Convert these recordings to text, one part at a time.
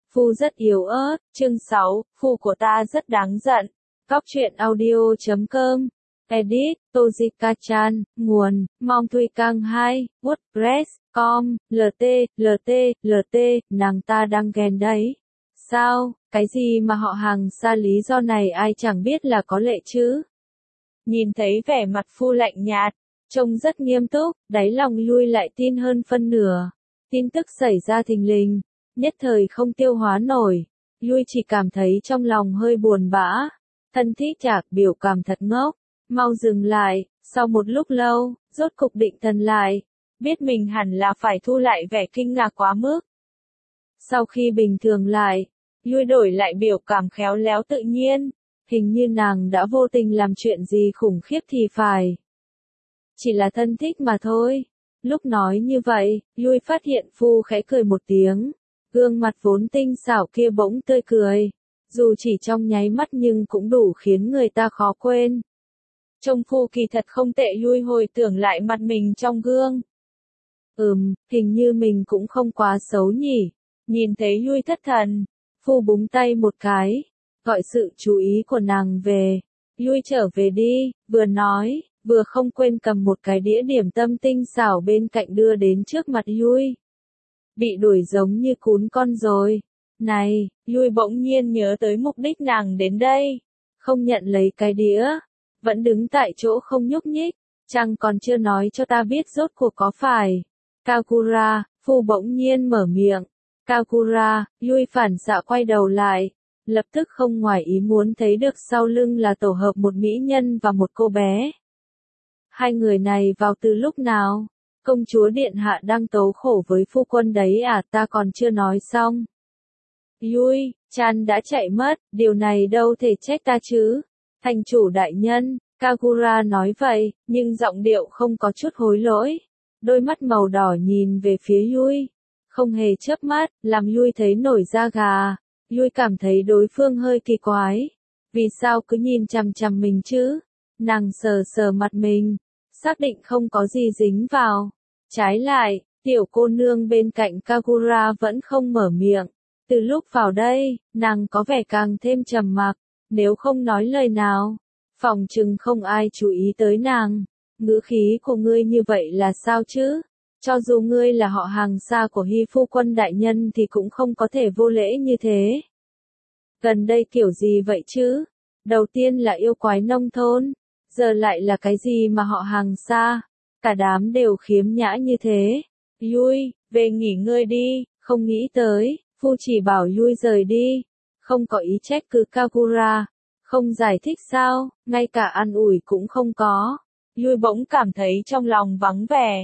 Phu rất yếu ớt, chương 6, phu của ta rất đáng giận. Góc truyện audio.com. Edit, Tojika Chan, nguồn, Mong Thuy Cang 2, WordPress.com, LT, nàng ta đang ghen đấy. Sao, cái gì mà họ hàng xa lý do này ai chẳng biết là có lệ chứ? Nhìn thấy vẻ mặt phu lạnh nhạt, trông rất nghiêm túc, đáy lòng lui lại tin hơn phân nửa. Tin tức xảy ra thình lình, nhất thời không tiêu hóa nổi, lui chỉ cảm thấy trong lòng hơi buồn bã. Thân thiết chạc biểu cảm thật ngốc, mau dừng lại, sau một lúc lâu, rốt cục định thần lại, biết mình hẳn là phải thu lại vẻ kinh ngạc quá mức. Sau khi bình thường lại, lui đổi lại biểu cảm khéo léo tự nhiên, hình như nàng đã vô tình làm chuyện gì khủng khiếp thì phải. Chỉ là thân thích mà thôi. Lúc nói như vậy, lui phát hiện phu khẽ cười một tiếng, gương mặt vốn tinh xảo kia bỗng tươi cười, dù chỉ trong nháy mắt nhưng cũng đủ khiến người ta khó quên. Trông phu kỳ thật không tệ, lui hồi tưởng lại mặt mình trong gương. Hình như mình cũng không quá xấu nhỉ. Nhìn thấy lui thất thần, phu búng tay một cái, gọi sự chú ý của nàng về. Lui trở về đi, vừa nói, vừa không quên cầm một cái đĩa điểm tâm tinh xảo bên cạnh đưa đến trước mặt lui. Bị đuổi giống như cún con rồi. Này, lui bỗng nhiên nhớ tới mục đích nàng đến đây. Không nhận lấy cái đĩa, vẫn đứng tại chỗ không nhúc nhích, chăng còn chưa nói cho ta biết rốt cuộc có phải. Kakura, phu bỗng nhiên mở miệng. Kakura, lui phản xạ quay đầu lại, lập tức không ngoài ý muốn thấy được sau lưng là tổ hợp một mỹ nhân và một cô bé. Hai người này vào từ lúc nào? Công chúa điện hạ đang tấu khổ với phu quân đấy à, ta còn chưa nói xong. Lui, Chan đã chạy mất, điều này đâu thể trách ta chứ. Thành chủ đại nhân, Kakura nói vậy, nhưng giọng điệu không có chút hối lỗi. Đôi mắt màu đỏ nhìn về phía Lui, không hề chớp mắt, làm Lui thấy nổi da gà. Lui cảm thấy đối phương hơi kỳ quái. Vì sao cứ nhìn chằm chằm mình chứ? Nàng sờ sờ mặt mình, xác định không có gì dính vào. Trái lại, tiểu cô nương bên cạnh Kakura vẫn không mở miệng. Từ lúc vào đây, nàng có vẻ càng thêm trầm mặc, nếu không nói lời nào, phòng chừng không ai chú ý tới nàng. Ngữ khí của ngươi như vậy là sao chứ? Cho dù ngươi là họ hàng xa của Hy phu quân đại nhân thì cũng không có thể vô lễ như thế. Gần đây kiểu gì vậy chứ? Đầu tiên là yêu quái nông thôn, giờ lại là cái gì mà họ hàng xa? Cả đám đều khiếm nhã như thế. Lui, về nghỉ ngơi đi, không nghĩ tới, phu chỉ bảo lui rời đi. Không có ý trách cứ Kakura, không giải thích sao, ngay cả an ủi cũng không có. Lui bỗng cảm thấy trong lòng vắng vẻ.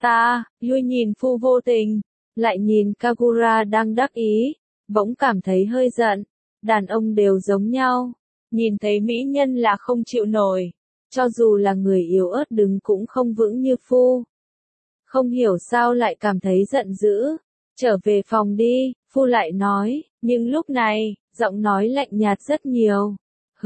Lui nhìn phu vô tình, lại nhìn Kakura đang đắc ý, bỗng cảm thấy hơi giận. Đàn ông đều giống nhau, nhìn thấy mỹ nhân là không chịu nổi, cho dù là người yếu ớt đứng cũng không vững như phu. Không hiểu sao lại cảm thấy giận dữ. Trở về phòng đi, phu lại nói, nhưng lúc này, giọng nói lạnh nhạt rất nhiều.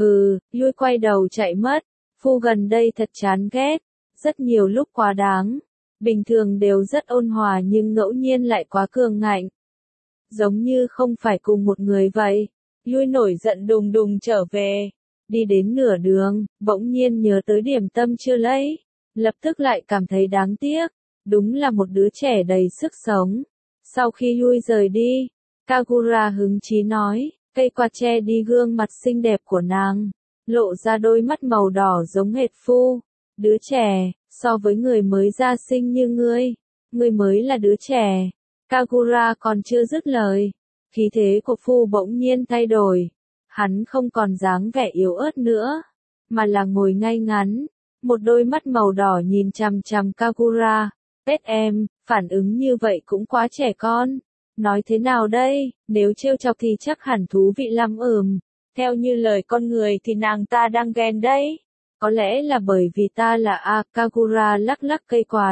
Lui quay đầu chạy mất. Phu gần đây thật chán ghét, rất nhiều lúc quá đáng. Bình thường đều rất ôn hòa nhưng ngẫu nhiên lại quá cường ngạnh. Giống như không phải cùng một người vậy. Lui nổi giận đùng đùng trở về. Đi đến nửa đường, bỗng nhiên nhớ tới điểm tâm chưa lấy. Lập tức lại cảm thấy đáng tiếc. Đúng là một đứa trẻ đầy sức sống. Sau khi lui rời đi, Kakura hứng chí nói, cây quạt che đi gương mặt xinh đẹp của nàng, lộ ra đôi mắt màu đỏ giống hệt phu. Đứa trẻ, so với người mới ra sinh như ngươi mới là đứa trẻ. Kakura còn chưa dứt lời, khí thế của phu bỗng nhiên thay đổi. Hắn không còn dáng vẻ yếu ớt nữa, mà là ngồi ngay ngắn, một đôi mắt màu đỏ nhìn chằm chằm Kakura. Em, phản ứng như vậy cũng quá trẻ con. Nói thế nào đây, nếu trêu chọc thì chắc hẳn thú vị lắm. Theo như lời con người thì nàng ta đang ghen đấy. Có lẽ là bởi vì ta là Kakura lắc lắc cây quạt.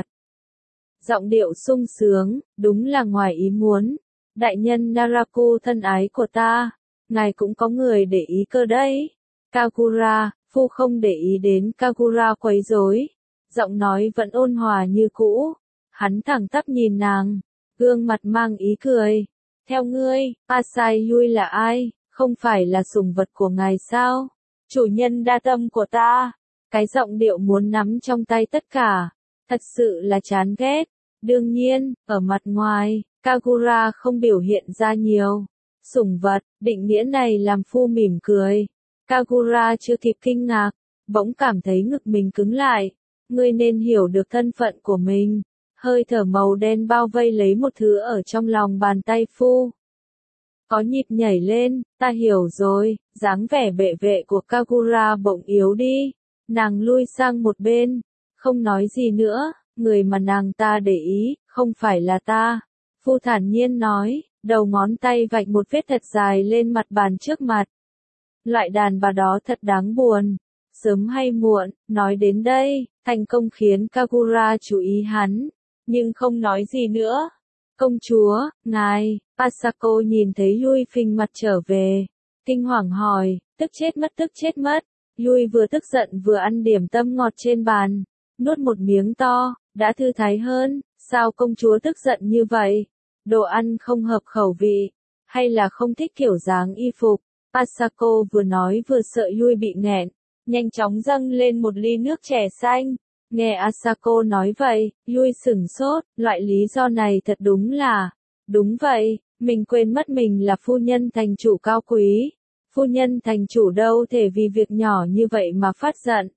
Giọng điệu sung sướng, đúng là ngoài ý muốn. Đại nhân Naraku thân ái của ta, ngài cũng có người để ý cơ đấy. Kakura, phu không để ý đến Kakura quấy rối. Giọng nói vẫn ôn hòa như cũ. Hắn thẳng tắp nhìn nàng, gương mặt mang ý cười. Theo ngươi, Asai Yui là ai? Không phải là sủng vật của ngài sao? Chủ nhân đa tâm của ta. Cái giọng điệu muốn nắm trong tay tất cả. Thật sự là chán ghét. Đương nhiên, ở mặt ngoài, Kagura không biểu hiện ra nhiều. Sủng vật, định nghĩa này làm Phu mỉm cười. Kagura chưa kịp kinh ngạc, bỗng cảm thấy ngực mình cứng lại. Ngươi nên hiểu được thân phận của mình. Hơi thở màu đen bao vây lấy một thứ ở trong lòng bàn tay Phu. Có nhịp nhảy lên, ta hiểu rồi, dáng vẻ bệ vệ của Kagura bỗng yếu đi. Nàng lui sang một bên, không nói gì nữa, người mà nàng ta để ý, không phải là ta. Phu thản nhiên nói, đầu ngón tay vạch một vết thật dài lên mặt bàn trước mặt. Loại đàn bà đó thật đáng buồn. Sớm hay muộn, nói đến đây, thành công khiến Kagura chú ý hắn, nhưng không nói gì nữa. Công chúa, ngài, Asako nhìn thấy Yui phình mặt trở về. Kinh hoàng hỏi, tức chết mất. Yui vừa tức giận vừa ăn điểm tâm ngọt trên bàn. Nuốt một miếng to, đã thư thái hơn. Sao công chúa tức giận như vậy? Đồ ăn không hợp khẩu vị, hay là không thích kiểu dáng y phục? Asako vừa nói vừa sợ Yui bị nghẹn, nhanh chóng dâng lên một ly nước chè xanh. Nghe Asako nói vậy, Yui sửng sốt, loại lý do này thật đúng là, đúng vậy, mình quên mất mình là phu nhân thành chủ cao quý. Phu nhân thành chủ đâu thể vì việc nhỏ như vậy mà phát giận.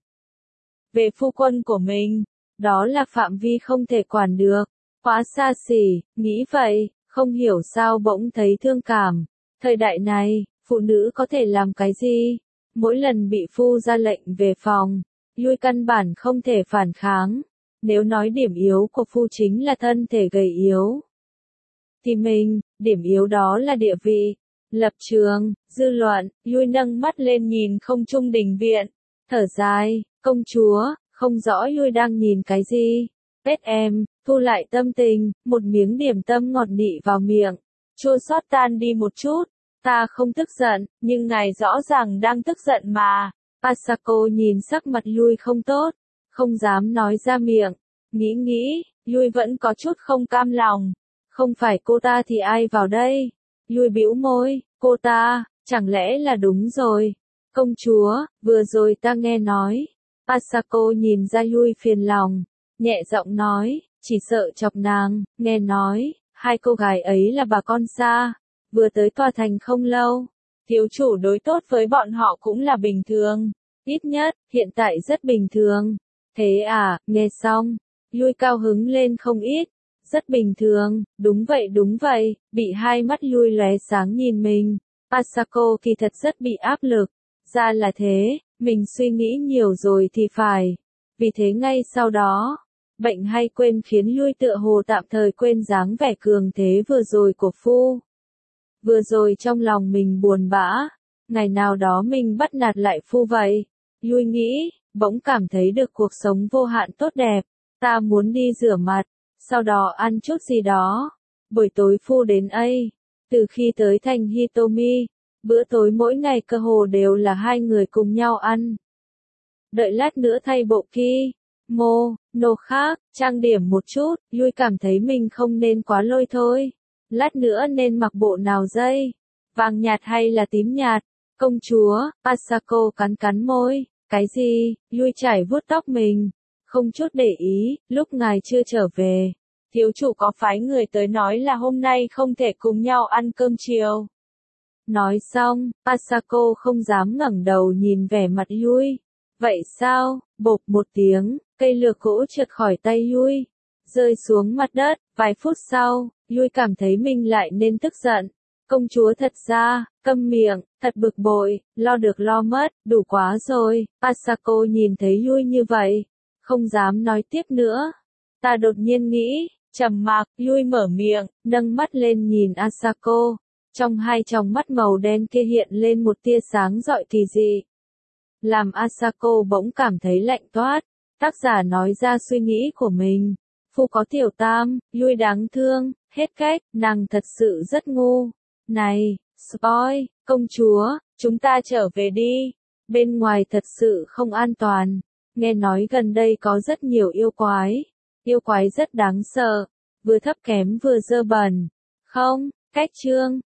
Về phu quân của mình, đó là phạm vi không thể quản được. Quá xa xỉ, nghĩ vậy, không hiểu sao bỗng thấy thương cảm. Thời đại này, phụ nữ có thể làm cái gì? Mỗi lần bị phu ra lệnh về phòng, Yui căn bản không thể phản kháng. Nếu nói điểm yếu của phu chính là thân thể gầy yếu, thì mình, điểm yếu đó là địa vị, lập trường, dư luận. Yui nâng mắt lên nhìn không trung đình viện, thở dài, công chúa, không rõ Yui đang nhìn cái gì. Pet em, thu lại tâm tình, một miếng điểm tâm ngọt nị vào miệng, chua xót tan đi một chút. Ta không tức giận, nhưng ngài rõ ràng đang tức giận mà. Asako nhìn sắc mặt Yui không tốt, không dám nói ra miệng. Nghĩ, Yui vẫn có chút không cam lòng. Không phải cô ta thì ai vào đây? Yui bĩu môi, cô ta, chẳng lẽ là đúng rồi. Công chúa, vừa rồi ta nghe nói. Asako nhìn ra Yui phiền lòng, nhẹ giọng nói, chỉ sợ chọc nàng. Nghe nói, hai cô gái ấy là bà con xa, vừa tới tòa thành không lâu. Thiếu chủ đối tốt với bọn họ cũng là bình thường. Ít nhất, hiện tại rất bình thường. Thế à, nghe xong, Yui cao hứng lên không ít. Rất bình thường, đúng vậy, bị hai mắt Yui lóe sáng nhìn mình. Asako kỳ thật rất bị áp lực. Ra là thế, mình suy nghĩ nhiều rồi thì phải. Vì thế ngay sau đó, bệnh hay quên khiến Yui tựa hồ tạm thời quên dáng vẻ cường thế vừa rồi của phu. Vừa rồi trong lòng mình buồn bã, ngày nào đó mình bắt nạt lại phu vậy. Yui nghĩ, bỗng cảm thấy được cuộc sống vô hạn tốt đẹp. Ta muốn đi rửa mặt, sau đó ăn chút gì đó. Buổi tối phu đến ấy. Từ khi tới thành Hitomi, bữa tối mỗi ngày cơ hồ đều là hai người cùng nhau ăn. Đợi lát nữa thay bộ kimono khác, trang điểm một chút, Yui cảm thấy mình không nên quá lôi thôi. Lát nữa nên mặc bộ nào dây? Vàng nhạt hay là tím nhạt? Công chúa, Asako cắn môi. Cái gì? Yui chải vuốt tóc mình. Không chút để ý, lúc ngài chưa trở về. Thiếu chủ có phái người tới nói là hôm nay không thể cùng nhau ăn cơm chiều. Nói xong, Asako không dám ngẩng đầu nhìn vẻ mặt Yui. Vậy sao? Bộp một tiếng, cây lược gỗ trượt khỏi tay Yui, rơi xuống mặt đất. Vài phút sau, Yui cảm thấy mình lại nên tức giận. Công chúa thật ra, câm miệng, thật bực bội, lo được lo mất, đủ quá rồi. Asako nhìn thấy Yui như vậy, không dám nói tiếp nữa. Ta đột nhiên nghĩ, trầm mặc. Yui mở miệng, nâng mắt lên nhìn Asako. Trong hai tròng mắt màu đen kia hiện lên một tia sáng rọi kỳ dị, làm Asako bỗng cảm thấy lạnh toát. Tác giả nói ra suy nghĩ của mình. Phu có tiểu tam, Yui đáng thương, hết cách, nàng thật sự rất ngu. Này, spoil, công chúa, chúng ta trở về đi. Bên ngoài thật sự không an toàn. Nghe nói gần đây có rất nhiều yêu quái. Yêu quái rất đáng sợ, vừa thấp kém vừa dơ bẩn. Không, Cách chương